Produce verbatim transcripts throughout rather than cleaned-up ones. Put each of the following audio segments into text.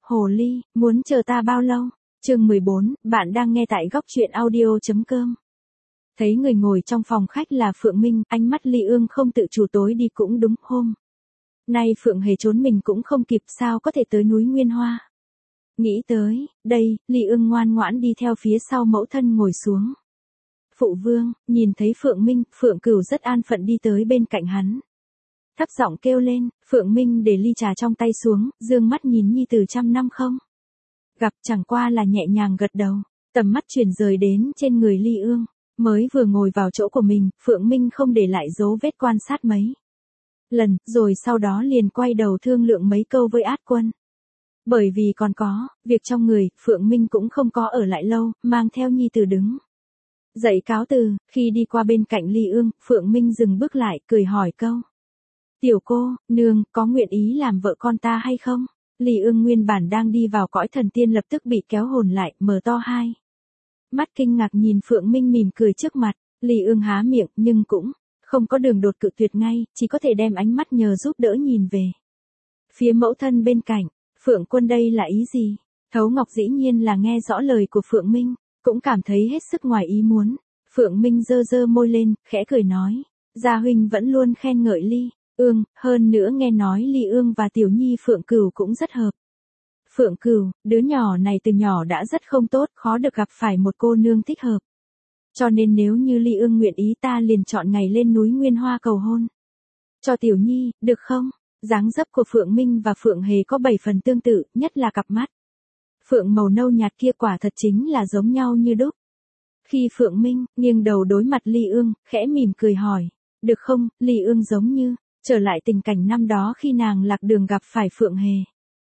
Hồ ly, muốn chờ ta bao lâu? Chương mười bốn, bạn đang nghe tại góc truyện audio.com. Thấy người ngồi trong phòng khách là Phượng Minh, ánh mắt Ly Ương không tự chủ tối đi cũng đúng hôm. Nay Phượng Hề trốn mình cũng không kịp, sao có thể tới núi Nguyên Hoa. Nghĩ tới, đây, Ly Ương ngoan ngoãn đi theo phía sau mẫu thân ngồi xuống. Phụ vương, nhìn thấy Phượng Minh, Phượng Cửu rất an phận đi tới bên cạnh hắn. Thấp giọng kêu lên, Phượng Minh để ly trà trong tay xuống, dương mắt nhìn nhi tử trăm năm không gặp, chẳng qua là nhẹ nhàng gật đầu, tầm mắt chuyển rời đến trên người Ly Ương, mới vừa ngồi vào chỗ của mình, Phượng Minh không để lại dấu vết quan sát mấy lần, rồi sau đó liền quay đầu thương lượng mấy câu với Át Quân. Bởi vì còn có việc trong người, Phượng Minh cũng không có ở lại lâu, mang theo nhi tử đứng dậy cáo từ. Khi đi qua bên cạnh Ly Ương, Phượng Minh dừng bước lại, cười hỏi câu: Tiểu cô, nương, có nguyện ý làm vợ con ta hay không? Ly Ương nguyên bản đang đi vào cõi thần tiên lập tức bị kéo hồn lại, mở to hai mắt kinh ngạc nhìn Phượng Minh mỉm cười trước mặt. Ly Ương há miệng nhưng cũng không có đường đột cự tuyệt ngay, chỉ có thể đem ánh mắt nhờ giúp đỡ nhìn về phía mẫu thân bên cạnh. Phượng Quân đây là ý gì? Thấu Ngọc dĩ nhiên là nghe rõ lời của Phượng Minh, cũng cảm thấy hết sức ngoài ý muốn. Phượng Minh giơ giơ môi lên, khẽ cười nói: Gia huynh vẫn luôn khen ngợi Ly Ương, hơn nữa nghe nói Ly Ương và tiểu nhi Phượng Cửu cũng rất hợp. Phượng Cửu, đứa nhỏ này từ nhỏ đã rất không tốt, khó được gặp phải một cô nương thích hợp. Cho nên nếu như Ly Ương nguyện ý, ta liền chọn ngày lên núi Nguyên Hoa cầu hôn cho tiểu nhi, được không? Dáng dấp của Phượng Minh và Phượng Hề có bảy phần tương tự, nhất là cặp mắt Phượng màu nâu nhạt kia quả thật chính là giống nhau như đúc. Khi Phượng Minh nghiêng đầu đối mặt Ly Ương, khẽ mỉm cười hỏi: Được không? Ly Ương giống như trở lại tình cảnh năm đó khi nàng lạc đường gặp phải Phượng Hề.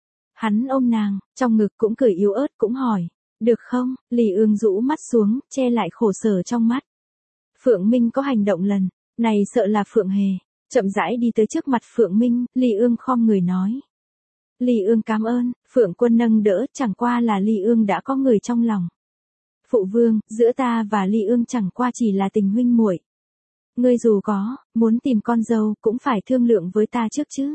Hắn ôm nàng, trong ngực cũng cười yếu ớt cũng hỏi: Được không? Ly Ương rũ mắt xuống, che lại khổ sở trong mắt. Phượng Minh có hành động lần này sợ là Phượng Hề. Chậm rãi đi tới trước mặt Phượng Minh, Ly Ương khom người nói: Ly Ương cảm ơn. Phượng Quân nâng đỡ, chẳng qua là Ly Ương đã có người trong lòng. Phụ vương, giữa ta và Ly Ương chẳng qua chỉ là tình huynh muội. Ngươi dù có muốn tìm con dâu cũng phải thương lượng với ta trước chứ.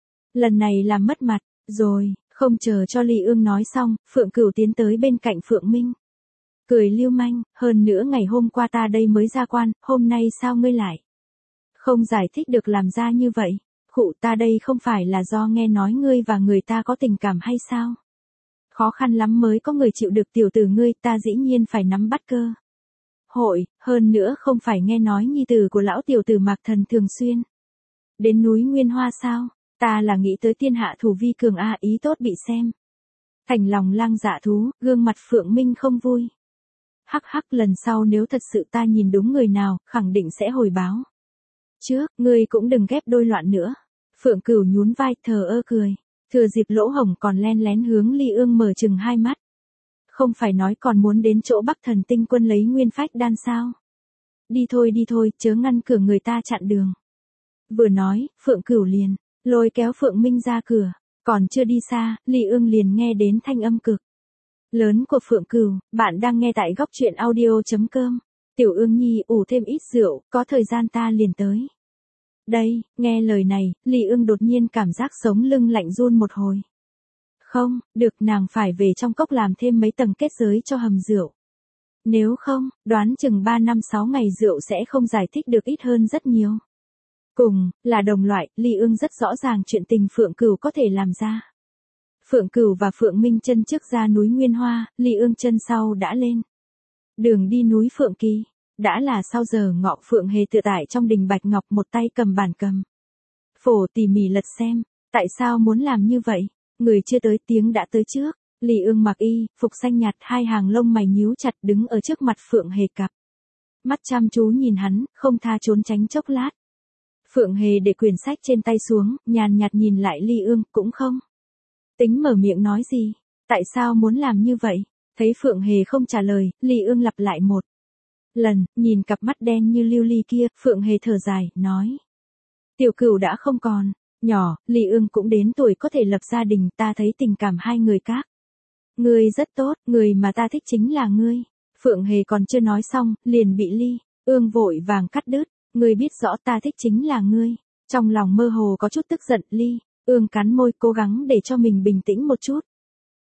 Lần này làm mất mặt rồi. Không chờ cho Ly Ương nói xong, Phượng Cửu tiến tới bên cạnh Phượng Minh, cười lưu manh: Hơn nữa ngày hôm qua ta đây mới ra quan, hôm nay sao ngươi lại không giải thích được làm ra như vậy? Khụ, ta đây không phải là do nghe nói ngươi và người ta có tình cảm hay sao? Khó khăn lắm mới có người chịu được tiểu tử ngươi, ta dĩ nhiên phải nắm bắt cơ hội, hơn nữa không phải nghe nói nhi tử của lão tiểu tử Mạc Thần thường xuyên đến núi Nguyên Hoa sao? Ta là nghĩ tới thiên hạ thủ vi cường a, ý tốt bị xem thành lòng lang dạ thú. Gương mặt Phượng Minh không vui. Hắc hắc, lần sau nếu thật sự ta nhìn đúng người nào, khẳng định sẽ hồi báo trước, ngươi cũng đừng ghép đôi loạn nữa. Phượng Cửu nhún vai, thờ ơ cười. Thừa dịp lỗ hổng còn len lén hướng Ly Ương mở chừng hai mắt. Không phải nói còn muốn đến chỗ Bắc Thần Tinh Quân lấy nguyên phách đan sao? Đi thôi đi thôi, chớ ngăn cửa người ta chặn đường. Vừa nói, Phượng Cửu liền lôi kéo Phượng Minh ra cửa. Còn chưa đi xa, Ly Ương liền nghe đến thanh âm cực lớn của Phượng Cửu. Bạn đang nghe tại góc truyện audio.com. Tiểu Ương nhi, ủ thêm ít rượu, có thời gian ta liền tới. Đây, nghe lời này, Ly Ương đột nhiên cảm giác sống lưng lạnh run một hồi. Không, được, nàng phải về trong cốc làm thêm mấy tầng kết giới cho hầm rượu. Nếu không, đoán chừng ba năm sáu ngày rượu sẽ không giải thích được ít hơn rất nhiều. Cùng, là đồng loại, Ly Ương rất rõ ràng chuyện tình Phượng Cửu có thể làm ra. Phượng Cửu và Phượng Minh chân trước ra núi Nguyên Hoa, Ly Ương chân sau đã lên đường đi núi Phượng Kỳ. Đã là sau giờ ngọ, Phượng Hề tự tại trong đình bạch ngọc, một tay cầm bản cầm phổ tỉ mỉ lật xem. Tại sao muốn làm như vậy? Người chưa tới tiếng đã tới trước. Ly Ương mặc y phục xanh nhạt, hai hàng lông mày nhíu chặt, đứng ở trước mặt Phượng Hề, cặp mắt chăm chú nhìn hắn, không tha trốn tránh chốc lát. Phượng Hề để quyển sách trên tay xuống, nhàn nhạt nhìn lại Ly Ương, cũng không tính mở miệng nói gì. Tại sao muốn làm như vậy? Thấy Phượng Hề không trả lời, Ly Ương lặp lại một lần, nhìn cặp mắt đen như lưu ly kia, Phượng Hề thở dài, nói: Tiểu Cửu đã không còn nhỏ, Ly Ương cũng đến tuổi có thể lập gia đình, ta thấy tình cảm hai người các ngươi rất tốt, người mà ta thích chính là ngươi. Phượng Hề còn chưa nói xong, liền bị Ly Ương vội vàng cắt đứt. Ngươi biết rõ ta thích chính là ngươi. Trong lòng mơ hồ có chút tức giận, Ly Ương cắn môi, cố gắng để cho mình bình tĩnh một chút.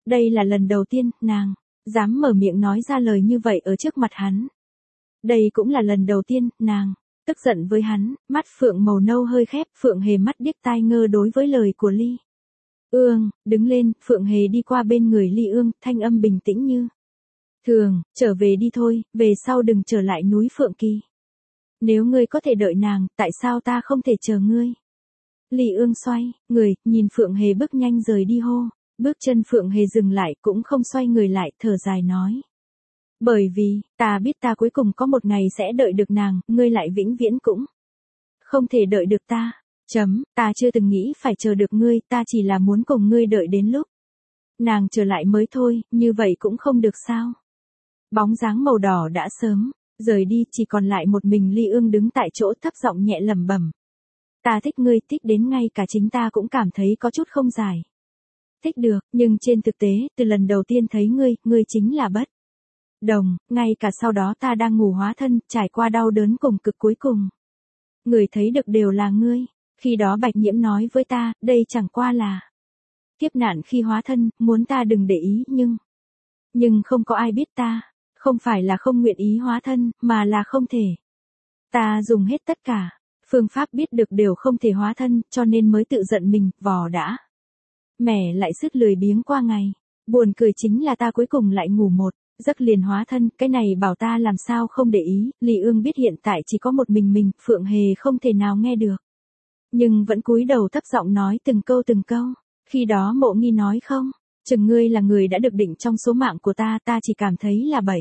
Đây là lần đầu tiên, nàng, dám mở miệng nói ra lời như vậy ở trước mặt hắn. Đây cũng là lần đầu tiên, nàng, tức giận với hắn, mắt Phượng màu nâu hơi khép, Phượng Hề mắt điếc tai ngơ đối với lời của Ly Ương, đứng lên, Phượng Hề đi qua bên người Ly Ương, thanh âm bình tĩnh như thường, trở về đi thôi, về sau đừng trở lại núi Phượng Kỳ. Nếu ngươi có thể đợi nàng, tại sao ta không thể chờ ngươi? Ly Ương xoay, người, nhìn Phượng Hề bước nhanh rời đi hô, bước chân Phượng Hề dừng lại cũng không xoay người lại, thở dài nói. Bởi vì, ta biết ta cuối cùng có một ngày sẽ đợi được nàng, ngươi lại vĩnh viễn cũng không thể đợi được ta. Chấm, ta chưa từng nghĩ phải chờ được ngươi, ta chỉ là muốn cùng ngươi đợi đến lúc nàng trở lại mới thôi, như vậy cũng không được sao. Bóng dáng màu đỏ đã sớm rời đi, chỉ còn lại một mình Ly Ương đứng tại chỗ thấp giọng nhẹ lẩm bẩm. Ta thích ngươi, thích đến ngay cả chính ta cũng cảm thấy có chút không giải. Thích được, nhưng trên thực tế, từ lần đầu tiên thấy ngươi, ngươi chính là bất đồng, ngay cả sau đó ta đang ngủ hóa thân, trải qua đau đớn cùng cực cuối cùng. Người thấy được đều là ngươi. Khi đó Bạch Nhiễm nói với ta, đây chẳng qua là kiếp nạn khi hóa thân, muốn ta đừng để ý nhưng... Nhưng không có ai biết ta, không phải là không nguyện ý hóa thân, mà là không thể. Ta dùng hết tất cả, phương pháp biết được đều không thể hóa thân, cho nên mới tự giận mình, vò đã. Mẻ lại sứt lười biếng qua ngày. Buồn cười chính là ta cuối cùng lại ngủ một giấc liền hóa thân, cái này bảo ta làm sao không để ý, Ly Ương biết hiện tại chỉ có một mình mình, Phượng Hề không thể nào nghe được. Nhưng vẫn cúi đầu thấp giọng nói từng câu từng câu. Khi đó Mộ Nghi nói không, chừng ngươi là người đã được định trong số mạng của ta, ta chỉ cảm thấy là bậy.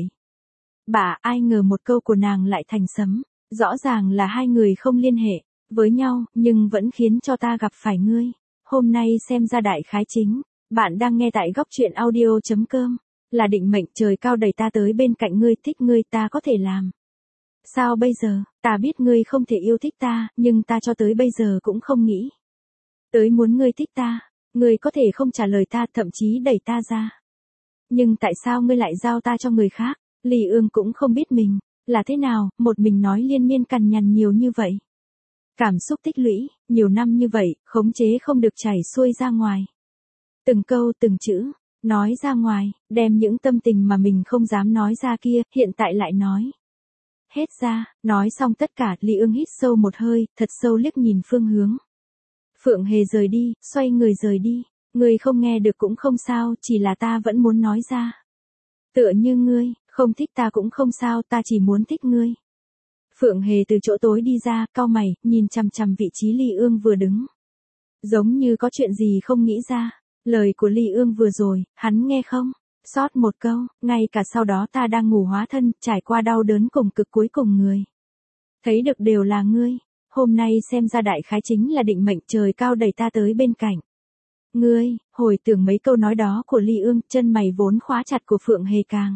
Bà, ai ngờ một câu của nàng lại thành sấm. Rõ ràng là hai người không liên hệ với nhau, nhưng vẫn khiến cho ta gặp phải ngươi. Hôm nay xem ra đại khái chính. Bạn đang nghe tại góc truyện audio chấm com. Là định mệnh trời cao đẩy ta tới bên cạnh ngươi, thích ngươi ta có thể làm. Sao bây giờ, ta biết ngươi không thể yêu thích ta, nhưng ta cho tới bây giờ cũng không nghĩ tới muốn ngươi thích ta. Ngươi có thể không trả lời ta, thậm chí đẩy ta ra. Nhưng tại sao ngươi lại giao ta cho người khác? Ly Ương cũng không biết mình là thế nào, một mình nói liên miên cằn nhằn nhiều như vậy. Cảm xúc tích lũy, nhiều năm như vậy, khống chế không được chảy xuôi ra ngoài. Từng câu từng chữ, nói ra ngoài, đem những tâm tình mà mình không dám nói ra kia, hiện tại lại nói. Hết ra, nói xong tất cả, Ly Ương hít sâu một hơi, thật sâu liếc nhìn phương hướng. Phượng Hề rời đi, xoay người rời đi. Ngươi không nghe được cũng không sao, chỉ là ta vẫn muốn nói ra. Tựa như ngươi, không thích ta cũng không sao, ta chỉ muốn thích ngươi. Phượng Hề từ chỗ tối đi ra, cau mày, nhìn chằm chằm vị trí Ly Ương vừa đứng. Giống như có chuyện gì không nghĩ ra. Lời của Ly Ương vừa rồi, hắn nghe không? Sót một câu, ngay cả sau đó ta đang ngủ hóa thân, trải qua đau đớn cùng cực cuối cùng người. Thấy được đều là ngươi. Hôm nay xem ra đại khái chính là định mệnh trời cao đẩy ta tới bên cạnh. Ngươi, hồi tưởng mấy câu nói đó của Ly Ương, chân mày vốn khóa chặt của Phượng Hề càng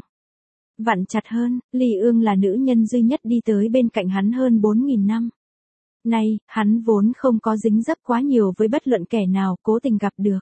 vặn chặt hơn. Ly Ương là nữ nhân duy nhất đi tới bên cạnh hắn hơn bốn nghìn năm. Nay, hắn vốn không có dính dấp quá nhiều với bất luận kẻ nào cố tình gặp được.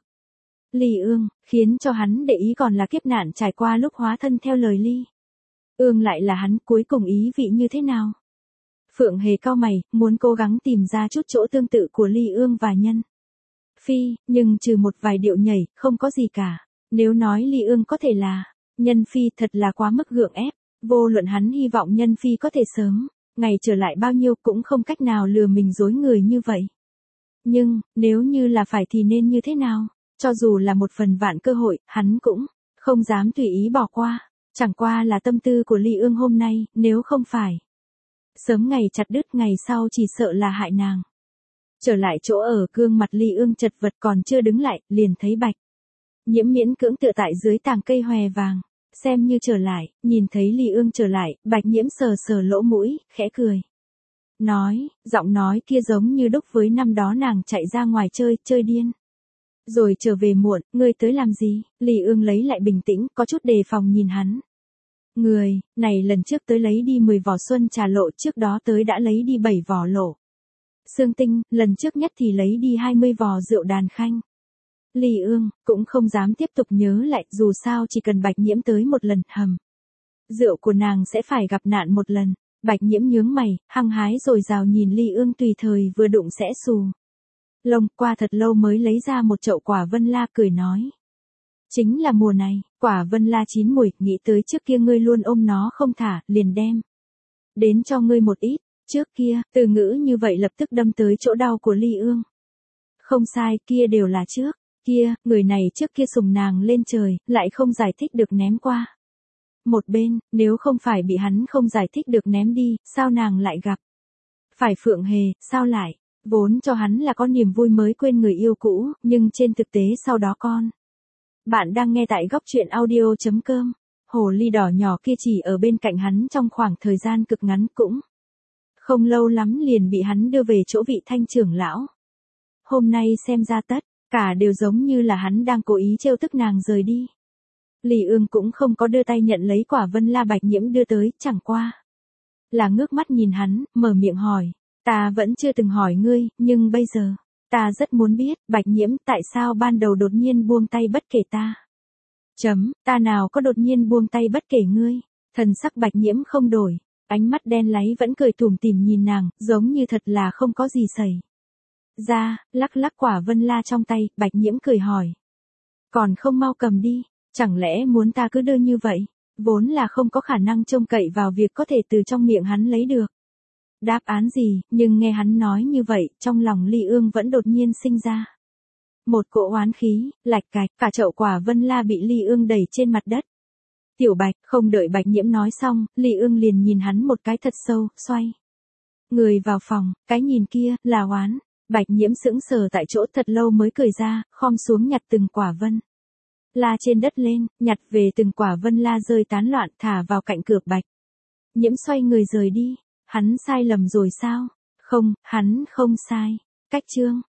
Ly Ương, khiến cho hắn để ý còn là kiếp nạn trải qua lúc hóa thân theo lời Ly Ương lại là hắn cuối cùng ý vị như thế nào. Phượng Hề cau mày, muốn cố gắng tìm ra chút chỗ tương tự của Ly Ương và Nhân Phi, nhưng trừ một vài điệu nhảy, không có gì cả. Nếu nói Ly Ương có thể là Nhân Phi thật là quá mức gượng ép, vô luận hắn hy vọng Nhân Phi có thể sớm ngày trở lại bao nhiêu cũng không cách nào lừa mình dối người như vậy. Nhưng, nếu như là phải thì nên như thế nào? Cho dù là một phần vạn cơ hội, hắn cũng không dám tùy ý bỏ qua. Chẳng qua là tâm tư của Ly Ương hôm nay, nếu không phải sớm ngày chặt đứt, ngày sau chỉ sợ là hại nàng. Trở lại chỗ ở, gương mặt Ly Ương chật vật còn chưa đứng lại, liền thấy Bạch Nhiễm miễn cưỡng tựa tại dưới tàng cây hòe vàng. Xem như trở lại, nhìn thấy Ly Ương trở lại, Bạch Nhiễm sờ sờ lỗ mũi, khẽ cười. Nói, giọng nói kia giống như đúc với năm đó nàng chạy ra ngoài chơi, chơi điên. Rồi trở về muộn, ngươi tới làm gì? Ly Ương lấy lại bình tĩnh, có chút đề phòng nhìn hắn. Người, này lần trước tới lấy đi mười vỏ xuân trà lộ, trước đó tới đã lấy đi bảy vỏ lộ Sương Tinh, lần trước nhất thì lấy đi hai mươi vò rượu đàn khanh. Ly Ương, cũng không dám tiếp tục nhớ lại, dù sao chỉ cần Bạch Nhiễm tới một lần, hầm. Rượu của nàng sẽ phải gặp nạn một lần. Bạch Nhiễm nhướng mày, hăng hái rồi rào nhìn Ly Ương tùy thời vừa đụng sẽ xù lông, qua thật lâu mới lấy ra một chậu quả vân la cười nói. Chính là mùa này, quả vân la chín mùi, nghĩ tới trước kia ngươi luôn ôm nó không thả, liền đem. Đến cho ngươi một ít, trước kia, từ ngữ như vậy lập tức đâm tới chỗ đau của Ly Ương. Không sai, kia đều là trước, kia, người này trước kia sùng nàng lên trời, lại không giải thích được ném qua. Một bên, nếu không phải bị hắn không giải thích được ném đi, sao nàng lại gặp? Phải Phượng Hề, sao lại? Vốn cho hắn là có niềm vui mới quên người yêu cũ, nhưng trên thực tế sau đó con. Bạn đang nghe tại góc truyện audio.com. Hồ ly đỏ nhỏ kia chỉ ở bên cạnh hắn trong khoảng thời gian cực ngắn cũng. Không lâu lắm liền bị hắn đưa về chỗ vị Thanh trưởng lão. Hôm nay xem ra tất, cả đều giống như là hắn đang cố ý trêu tức nàng rời đi. Lý Ương cũng không có đưa tay nhận lấy quả vân la Bạch Nhiễm đưa tới, chẳng qua. Là ngước mắt nhìn hắn, mở miệng hỏi. Ta vẫn chưa từng hỏi ngươi, nhưng bây giờ, ta rất muốn biết, Bạch Nhiễm tại sao ban đầu đột nhiên buông tay bất kể ta. Chấm, ta nào có đột nhiên buông tay bất kể ngươi. Thần sắc Bạch Nhiễm không đổi, ánh mắt đen láy vẫn cười tủm tỉm nhìn nàng, giống như thật là không có gì xảy ra, lắc lắc quả vân la trong tay, Bạch Nhiễm cười hỏi. Còn không mau cầm đi, chẳng lẽ muốn ta cứ đưa như vậy, vốn là không có khả năng trông cậy vào việc có thể từ trong miệng hắn lấy được. Đáp án gì, nhưng nghe hắn nói như vậy, trong lòng Ly Ương vẫn đột nhiên sinh ra. Một cỗ oán khí, lạch cạch, cả chậu quả vân la bị Ly Ương đẩy trên mặt đất. Tiểu Bạch, không đợi Bạch Nhiễm nói xong, Ly Ương liền nhìn hắn một cái thật sâu, xoay. Người vào phòng, cái nhìn kia, là oán. Bạch Nhiễm sững sờ tại chỗ thật lâu mới cười ra, khom xuống nhặt từng quả vân la trên đất lên, nhặt về từng quả vân la rơi tán loạn thả vào cạnh cửa. Bạch Nhiễm xoay người rời đi. Hắn sai lầm rồi sao? Không, hắn không sai. Cách chương